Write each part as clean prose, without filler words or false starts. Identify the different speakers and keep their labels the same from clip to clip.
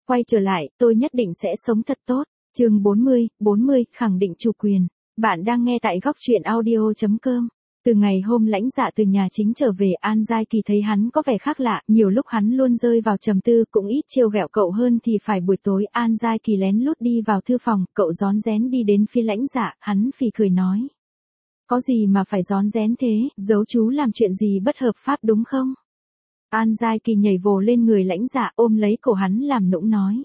Speaker 1: quay trở lại, tôi nhất định sẽ sống thật tốt. Chương 40, khẳng định chủ quyền. Bạn đang nghe tại góc truyện audio.com. Từ ngày hôm Lãnh Dạ từ nhà chính trở về, An Giai Kỳ thấy hắn có vẻ khác lạ, nhiều lúc hắn luôn rơi vào trầm tư, cũng ít trêu ghẹo cậu hơn thì phải. Buổi tối An Giai Kỳ lén lút đi vào thư phòng, cậu rón rén đi đến phía Lãnh Dạ, hắn phì cười nói. Có gì mà phải rón rén thế, giấu chú làm chuyện gì bất hợp pháp đúng không? An Giai Kỳ nhảy vồ lên người Lãnh Dạ, ôm lấy cổ hắn làm nũng nói.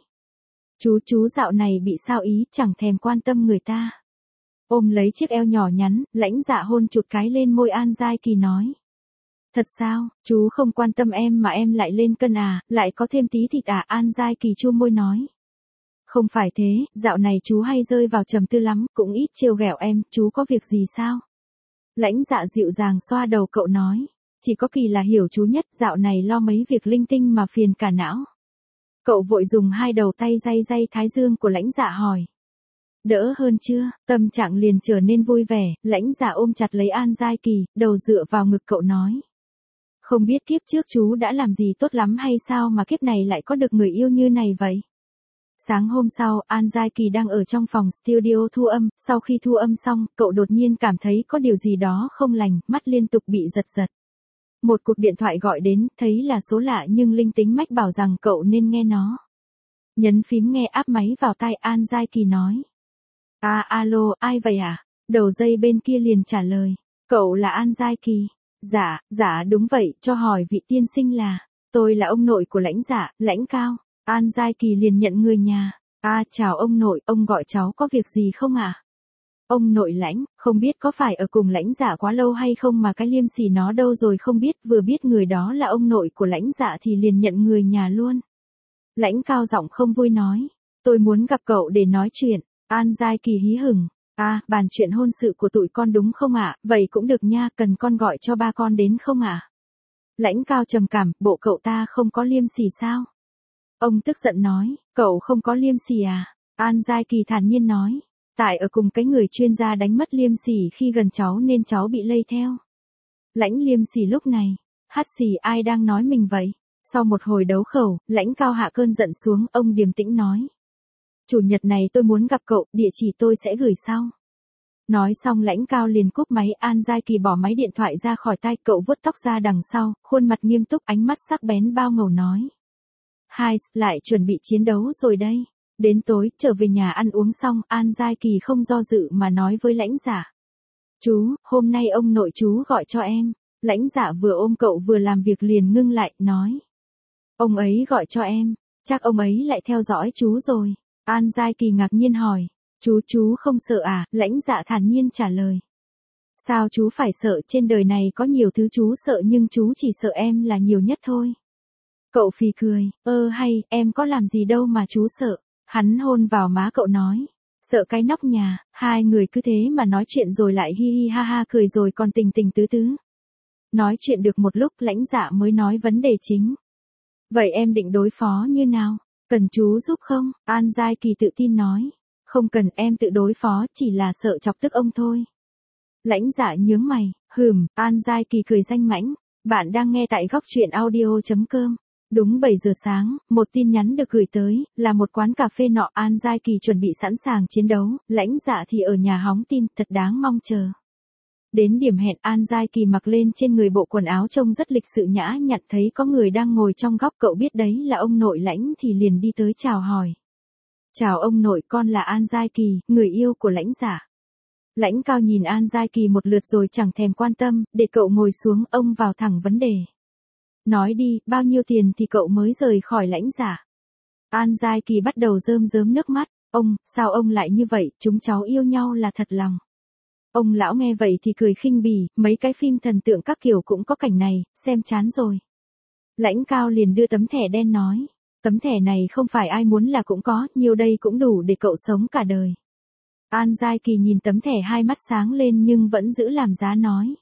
Speaker 1: Chú dạo này bị sao ý, chẳng thèm quan tâm người ta. Ôm lấy chiếc eo nhỏ nhắn, Lãnh Dạ hôn chụt cái lên môi An Giai Kỳ nói. Thật sao, chú không quan tâm em mà em lại lên cân à, lại có thêm tí thịt à? An Giai Kỳ chua môi nói. Không phải thế, dạo này chú hay rơi vào trầm tư lắm, cũng ít trêu ghẹo em, chú có việc gì sao? Lãnh Dạ dịu dàng xoa đầu cậu nói. Chỉ có Kỳ là hiểu chú nhất, dạo này lo mấy việc linh tinh mà phiền cả não. Cậu vội dùng hai đầu tay day thái dương của Lãnh Dạ hỏi. Đỡ hơn chưa? Tâm trạng liền trở nên vui vẻ, Lãnh Dạ ôm chặt lấy An Giai Kỳ, đầu dựa vào ngực cậu nói. Không biết kiếp trước chú đã làm gì tốt lắm hay sao mà kiếp này lại có được người yêu như này vậy? Sáng hôm sau, An Giai Kỳ đang ở trong phòng studio thu âm, sau khi thu âm xong, cậu đột nhiên cảm thấy có điều gì đó không lành, mắt liên tục bị giật giật. Một cuộc điện thoại gọi đến, thấy là số lạ nhưng linh tính mách bảo rằng cậu nên nghe nó. Nhấn phím nghe áp máy vào tai, An Giai Kỳ nói. Alo, ai vậy à? Đầu dây bên kia liền trả lời. Cậu là An Giai Kỳ. Dạ đúng vậy, cho hỏi vị tiên sinh là. Tôi là ông nội của Lãnh Dạ, Lãnh Cao. An Giai Kỳ liền nhận người nhà. Chào ông nội, ông gọi cháu có việc gì không ạ? Ông nội Lãnh, không biết có phải ở cùng Lãnh Dạ quá lâu hay không mà cái liêm sỉ nó đâu rồi không biết, vừa biết người đó là ông nội của Lãnh Dạ thì liền nhận người nhà luôn. Lãnh Cao giọng không vui nói. Tôi muốn gặp cậu để nói chuyện. An Giai Kỳ hí hửng. Bàn chuyện hôn sự của tụi con đúng không ạ? Vậy cũng được nha, cần con gọi cho ba con đến không ạ? Lãnh Cao trầm cảm, bộ cậu ta không có liêm sỉ sao? Ông tức giận nói, cậu không có liêm sỉ à? An Giai Kỳ thản nhiên nói, tại ở cùng cái người chuyên gia đánh mất liêm sỉ khi gần cháu nên cháu bị lây theo. Lãnh liêm sỉ lúc này, hắt xì ai đang nói mình vậy? Sau một hồi đấu khẩu, Lãnh Cao hạ cơn giận xuống, ông điềm tĩnh nói. Chủ nhật này tôi muốn gặp cậu, địa chỉ tôi sẽ gửi sau. Nói xong Lãnh Cao liền cúp máy. An Giai Kỳ bỏ máy điện thoại ra khỏi tay, cậu vuốt tóc ra đằng sau, khuôn mặt nghiêm túc, ánh mắt sắc bén bao ngầu nói. Lại chuẩn bị chiến đấu rồi đây. Đến tối, trở về nhà ăn uống xong, An Giai Kỳ không do dự mà nói với Lãnh Dạ. Chú, hôm nay ông nội chú gọi cho em. Lãnh Dạ vừa ôm cậu vừa làm việc liền ngưng lại, nói. Ông ấy gọi cho em, chắc ông ấy lại theo dõi chú rồi. An Giai Kỳ ngạc nhiên hỏi. Chú không sợ à? Lãnh Dạ thản nhiên trả lời. Sao chú phải sợ, trên đời này có nhiều thứ chú sợ nhưng chú chỉ sợ em là nhiều nhất thôi. Cậu phì cười, hay, em có làm gì đâu mà chú sợ. Hắn hôn vào má cậu nói. Sợ cái nóc nhà, hai người cứ thế mà nói chuyện rồi lại hi hi ha ha cười rồi còn tình tình tứ tứ. Nói chuyện được một lúc Lãnh Dạ mới nói vấn đề chính. Vậy em định đối phó như nào? Cần chú giúp không? An Giai Kỳ tự tin nói. Không cần, em tự đối phó, chỉ là sợ chọc tức ông thôi. Lãnh Dạ nhướng mày, An Giai Kỳ cười danh mãnh. Bạn đang nghe tại góc truyện audio.com. Đúng 7 giờ sáng, một tin nhắn được gửi tới, là một quán cà phê nọ. An Giai Kỳ chuẩn bị sẵn sàng chiến đấu, Lãnh Dạ thì ở nhà hóng tin, thật đáng mong chờ. Đến điểm hẹn, An Giai Kỳ mặc lên trên người bộ quần áo trông rất lịch sự nhã nhặn, thấy có người đang ngồi trong góc, cậu biết đấy là ông nội Lãnh thì liền đi tới chào hỏi. Chào ông nội, con là An Giai Kỳ, người yêu của Lãnh Dạ. Lãnh Cao nhìn An Giai Kỳ một lượt rồi chẳng thèm quan tâm, để cậu ngồi xuống, ông vào thẳng vấn đề. Nói đi, bao nhiêu tiền thì cậu mới rời khỏi Lãnh Dạ? An Giai Kỳ bắt đầu rơm rớm nước mắt. Sao ông lại như vậy, chúng cháu yêu nhau là thật lòng. Ông lão nghe vậy thì cười khinh bỉ, mấy cái phim thần tượng các kiểu cũng có cảnh này, xem chán rồi. Lãnh Cao liền đưa tấm thẻ đen nói. Tấm thẻ này không phải ai muốn là cũng có, nhiêu đây cũng đủ để cậu sống cả đời. An Giai Kỳ nhìn tấm thẻ hai mắt sáng lên nhưng vẫn giữ làm giá nói.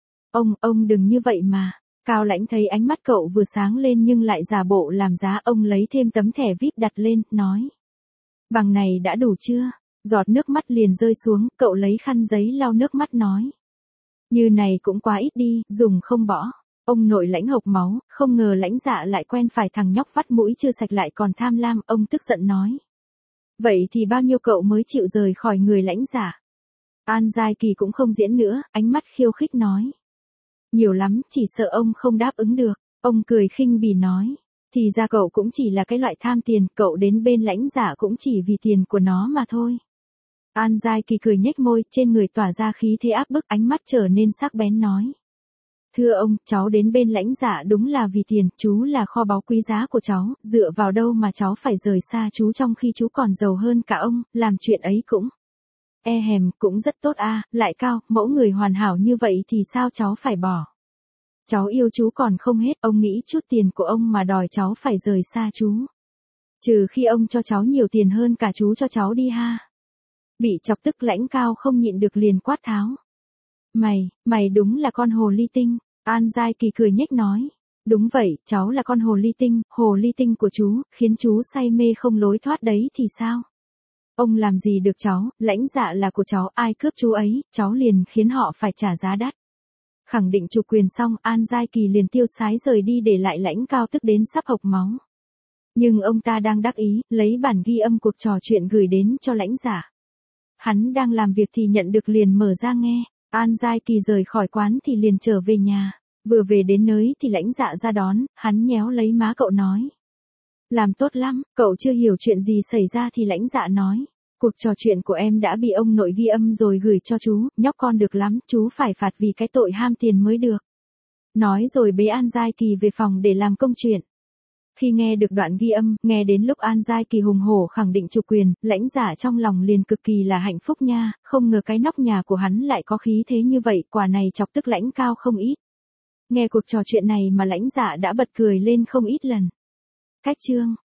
Speaker 1: Ông đừng như vậy mà. Cao Lãnh thấy ánh mắt cậu vừa sáng lên nhưng lại giả bộ làm giá, ông lấy thêm tấm thẻ VIP đặt lên, nói. Bằng này đã đủ chưa? Giọt nước mắt liền rơi xuống, cậu lấy khăn giấy lau nước mắt nói. Như này cũng quá ít đi, dùng không bỏ. Ông nội Lãnh hộc máu, không ngờ Lãnh Dạ lại quen phải thằng nhóc vắt mũi chưa sạch lại còn tham lam, ông tức giận nói. Vậy thì bao nhiêu cậu mới chịu rời khỏi người Lãnh Dạ? An Giai Kỳ cũng không diễn nữa, ánh mắt khiêu khích nói. Nhiều lắm, chỉ sợ ông không đáp ứng được. Ông cười khinh bỉ nói. Thì ra cậu cũng chỉ là cái loại tham tiền, cậu đến bên Lãnh Dạ cũng chỉ vì tiền của nó mà thôi. An Giai Kỳ cười nhếch môi, trên người tỏa ra khí thế áp bức, ánh mắt trở nên sắc bén nói. Thưa ông, cháu đến bên Lãnh Dạ đúng là vì tiền, chú là kho báu quý giá của cháu, dựa vào đâu mà cháu phải rời xa chú trong khi chú còn giàu hơn cả ông, làm chuyện ấy cũng. Cũng rất tốt lại cao, mẫu người hoàn hảo như vậy thì sao cháu phải bỏ. Cháu yêu chú còn không hết, ông nghĩ chút tiền của ông mà đòi cháu phải rời xa chú. Trừ khi ông cho cháu nhiều tiền hơn cả chú cho cháu đi ha. Bị chọc tức Lãnh Cao không nhịn được liền quát tháo. Mày đúng là con hồ ly tinh, An Giai Kỳ cười nhếch nói. Đúng vậy, cháu là con hồ ly tinh của chú, khiến chú say mê không lối thoát đấy thì sao? Ông làm gì được cháu, Lãnh Dạ là của cháu, ai cướp chú ấy, cháu liền khiến họ phải trả giá đắt. Khẳng định chủ quyền xong, An Giai Kỳ liền tiêu sái rời đi để lại Lãnh Cao tức đến sắp hộc máu. Nhưng ông ta đang đắc ý, lấy bản ghi âm cuộc trò chuyện gửi đến cho Lãnh Dạ. Hắn đang làm việc thì nhận được liền mở ra nghe. An Giai Kỳ rời khỏi quán thì liền trở về nhà. Vừa về đến nơi thì Lãnh Dạ ra đón, hắn nhéo lấy má cậu nói. Làm tốt lắm, cậu chưa hiểu chuyện gì xảy ra thì Lãnh Dạ nói. Cuộc trò chuyện của em đã bị ông nội ghi âm rồi gửi cho chú, nhóc con được lắm, chú phải phạt vì cái tội ham tiền mới được. Nói rồi bế An Giai Kỳ về phòng để làm công chuyện. Khi nghe được đoạn ghi âm, nghe đến lúc An Giai Kỳ hùng hổ khẳng định chủ quyền, Lãnh Dạ trong lòng liền cực kỳ là hạnh phúc nha, không ngờ cái nóc nhà của hắn lại có khí thế như vậy, quả này chọc tức Lãnh Cao không ít. Nghe cuộc trò chuyện này mà Lãnh Dạ đã bật cười lên không ít lần. Cách chương